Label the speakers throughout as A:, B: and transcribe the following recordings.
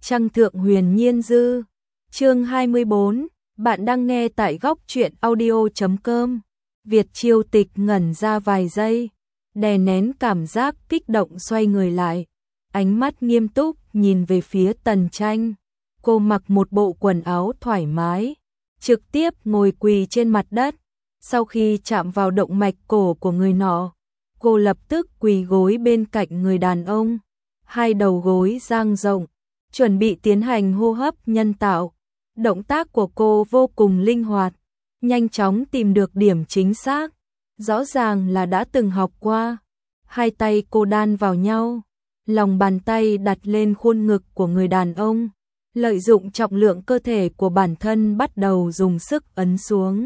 A: Trăng thượng huyền nhiên dư. Chương 24, bạn đang nghe tại góc truyện audio.com. Việt Chiêu Tịch ngẩn ra vài giây, đè nén cảm giác kích động xoay người lại, ánh mắt nghiêm túc nhìn về phía Tần Tranh. Cô mặc một bộ quần áo thoải mái, trực tiếp ngồi quỳ trên mặt đất. Sau khi chạm vào động mạch cổ của người nọ, cô lập tức quỳ gối bên cạnh người đàn ông, hai đầu gối dang rộng, chuẩn bị tiến hành hô hấp nhân tạo. Động tác của cô vô cùng linh hoạt, nhanh chóng tìm được điểm chính xác, rõ ràng là đã từng học qua. Hai tay cô đan vào nhau, lòng bàn tay đặt lên khuôn ngực của người đàn ông, lợi dụng trọng lượng cơ thể của bản thân bắt đầu dùng sức ấn xuống.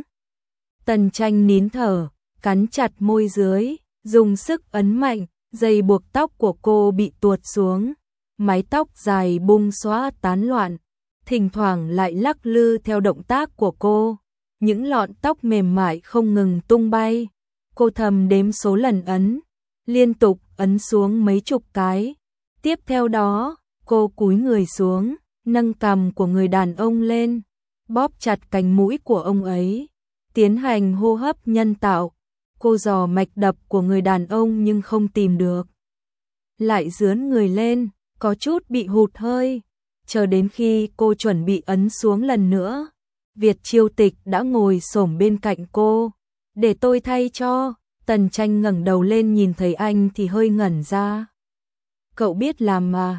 A: Tần Tranh nín thở, cắn chặt môi dưới, dùng sức ấn mạnh, dây buộc tóc của cô bị tuột xuống, mái tóc dài bung xõa tán loạn, thỉnh thoảng lại lắc lư theo động tác của cô, những lọn tóc mềm mại không ngừng tung bay. Cô thầm đếm số lần ấn, liên tục ấn xuống mấy chục cái. Tiếp theo đó, cô cúi người xuống, nâng cằm của người đàn ông lên, bóp chặt cánh mũi của ông ấy, tiến hành hô hấp nhân tạo. Cô dò mạch đập của người đàn ông nhưng không tìm được. Lại dướn người lên, có chút bị hụt hơi. Chờ đến khi cô chuẩn bị ấn xuống lần nữa, Việt Chiêu Tịch đã ngồi xổm bên cạnh cô. Để tôi thay cho. Tần Tranh ngẩng đầu lên nhìn thấy anh thì hơi ngẩn ra. Cậu biết làm mà.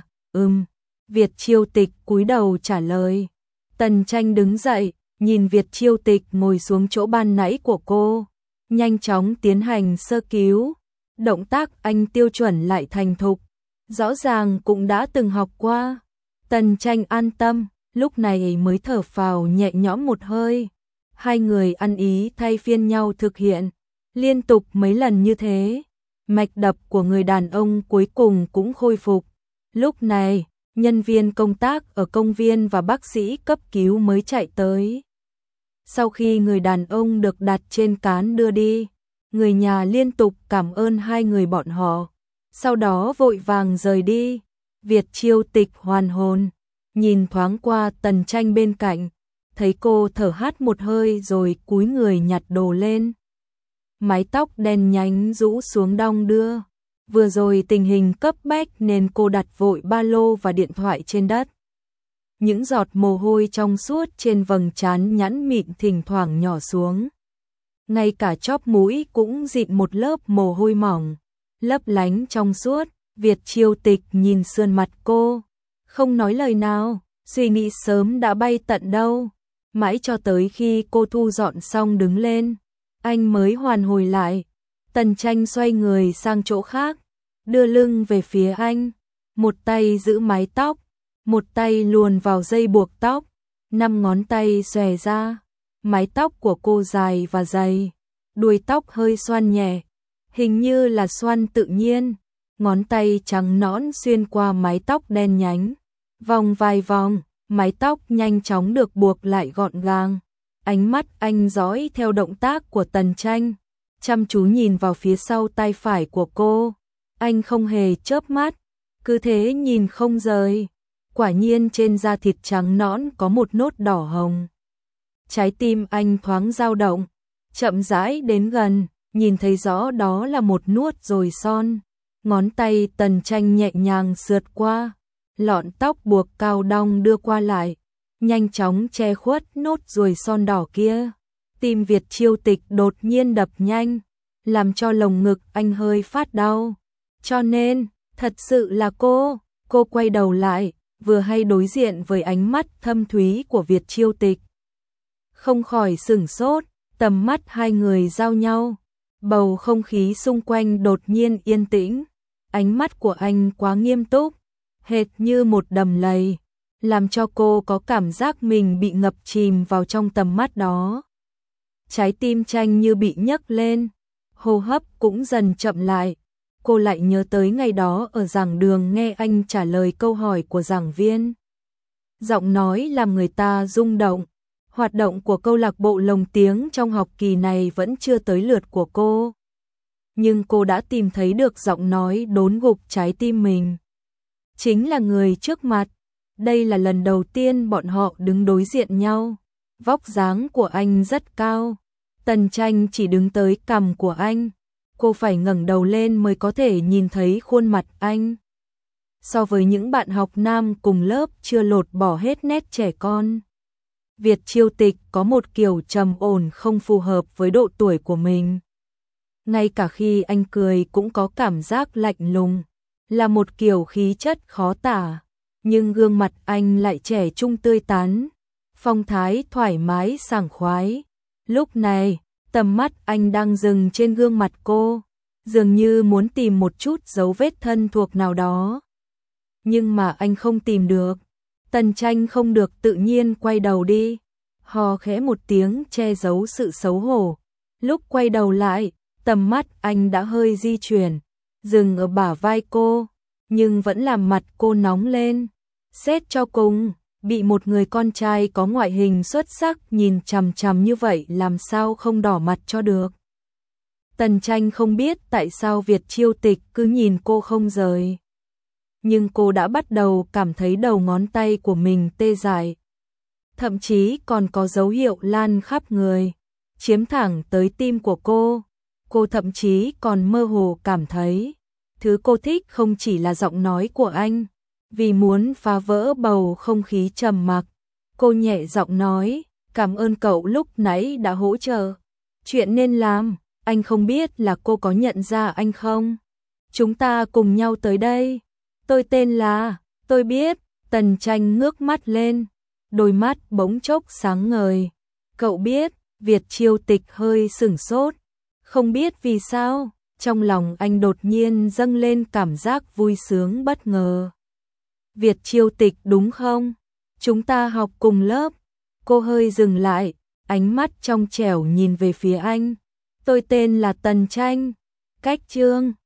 A: Việt Chiêu Tịch cúi đầu trả lời. Tần Tranh đứng dậy, nhìn Việt Chiêu Tịch ngồi xuống chỗ ban nãy của cô, nhanh chóng tiến hành sơ cứu. Động tác anh tiêu chuẩn lại thành thục, rõ ràng cũng đã từng học qua. Tần Tranh an tâm, lúc này mới thở phào nhẹ nhõm một hơi. Hai người ăn ý thay phiên nhau thực hiện, liên tục mấy lần như thế. Mạch đập của người đàn ông cuối cùng cũng khôi phục. Lúc này, nhân viên công tác ở công viên và bác sĩ cấp cứu mới chạy tới. Sau khi người đàn ông được đặt trên cán đưa đi, người nhà liên tục cảm ơn hai người bọn họ, sau đó vội vàng rời đi. Việt Chiêu Tịch hoàn hồn, nhìn thoáng qua Tần Tranh bên cạnh, thấy cô thở hắt một hơi rồi cúi người nhặt đồ lên. Mái tóc đen nhánh rũ xuống đong đưa. Vừa rồi tình hình cấp bách nên cô đặt vội ba lô và điện thoại trên đất. Những giọt mồ hôi trong suốt trên vầng trán nhẵn mịn thỉnh thoảng nhỏ xuống. Ngay cả chóp mũi cũng dịn một lớp mồ hôi mỏng, lấp lánh trong suốt. Việt Chiêu Tịch nhìn sườn mặt cô, không nói lời nào, suy nghĩ sớm đã bay tận đâu. Mãi cho tới khi cô thu dọn xong đứng lên, anh mới hoàn hồi lại. Tần Tranh xoay người sang chỗ khác, đưa lưng về phía anh, một tay giữ mái tóc, một tay luồn vào dây buộc tóc, 5 ngón tay xòe ra. Mái tóc của cô dài và dày, đuôi tóc hơi xoăn nhẹ, hình như là xoăn tự nhiên. Ngón tay trắng nõn xuyên qua mái tóc đen nhánh, vòng vài vòng, mái tóc nhanh chóng được buộc lại gọn gàng. Ánh mắt anh dõi theo động tác của Tần Tranh, chăm chú nhìn vào phía sau tay phải của cô. Anh không hề chớp mắt, cứ thế nhìn không rời. Quả nhiên trên da thịt trắng nõn có một nốt đỏ hồng. Trái tim anh thoáng dao động, chậm rãi đến gần, nhìn thấy rõ đó là một nốt ruồi son. Ngón tay Tần Tranh nhẹ nhàng sượt qua, lọn tóc buộc cao đong đưa qua lại, nhanh chóng che khuất nốt ruồi son đỏ kia. Tim Việt Chiêu Tịch đột nhiên đập nhanh, làm cho lồng ngực anh hơi phát đau. Cho nên, thật sự là cô quay đầu lại, vừa hay đối diện với ánh mắt thâm thúy của Việt Chiêu Tịch. Không khỏi sửng sốt, tầm mắt hai người giao nhau, bầu không khí xung quanh đột nhiên yên tĩnh. Ánh mắt của anh quá nghiêm túc, hệt như một đầm lầy, làm cho cô có cảm giác mình bị ngập chìm vào trong tầm mắt đó. Trái tim Tranh như bị nhấc lên, hô hấp cũng dần chậm lại. Cô lại nhớ tới ngày đó ở giảng đường nghe anh trả lời câu hỏi của giảng viên. Giọng nói làm người ta rung động. Hoạt động của câu lạc bộ lồng tiếng trong học kỳ này vẫn chưa tới lượt của cô. Nhưng cô đã tìm thấy được giọng nói đốn gục trái tim mình. Chính là người trước mặt. Đây là lần đầu tiên bọn họ đứng đối diện nhau. Vóc dáng của anh rất cao. Tần Tranh chỉ đứng tới cằm của anh. Cô phải ngẩng đầu lên mới có thể nhìn thấy khuôn mặt anh. So với những bạn học nam cùng lớp chưa lột bỏ hết nét trẻ con, Việt Chiêu Tịch có một kiểu trầm ổn không phù hợp với độ tuổi của mình. Ngay cả khi anh cười cũng có cảm giác lạnh lùng, là một kiểu khí chất khó tả, nhưng gương mặt anh lại trẻ trung tươi tắn, phong thái thoải mái sảng khoái. Lúc này, tầm mắt anh đang dừng trên gương mặt cô, dường như muốn tìm một chút dấu vết thân thuộc nào đó. Nhưng mà anh không tìm được. Tần Tranh không được tự nhiên quay đầu đi, hò khẽ một tiếng che giấu sự xấu hổ. Lúc quay đầu lại, tầm mắt anh đã hơi di chuyển, dừng ở bả vai cô, nhưng vẫn làm mặt cô nóng lên. Xét cho cùng, bị một người con trai có ngoại hình xuất sắc nhìn chằm chằm như vậy làm sao không đỏ mặt cho được. Tần Tranh không biết tại sao Việt Chiêu Tịch cứ nhìn cô không rời. Nhưng cô đã bắt đầu cảm thấy đầu ngón tay của mình tê dại. Thậm chí còn có dấu hiệu lan khắp người, chiếm thẳng tới tim của cô. Cô thậm chí còn mơ hồ cảm thấy, thứ cô thích không chỉ là giọng nói của anh. Vì muốn phá vỡ bầu không khí trầm mặc, cô nhẹ giọng nói, cảm ơn cậu lúc nãy đã hỗ trợ. Chuyện nên làm, anh không biết là cô có nhận ra anh không? Chúng ta cùng nhau tới đây. Tôi tên là, tôi biết. Tần Tranh ngước mắt lên, đôi mắt bỗng chốc sáng ngời. Cậu biết, Việt Chiêu Tịch hơi sửng sốt. Không biết vì sao, trong lòng anh đột nhiên dâng lên cảm giác vui sướng bất ngờ. Việt Chiêu Tịch đúng không? Chúng ta học cùng lớp. Cô hơi dừng lại, ánh mắt trong trẻo nhìn về phía anh. Tôi tên là Tần Tranh. Cách chương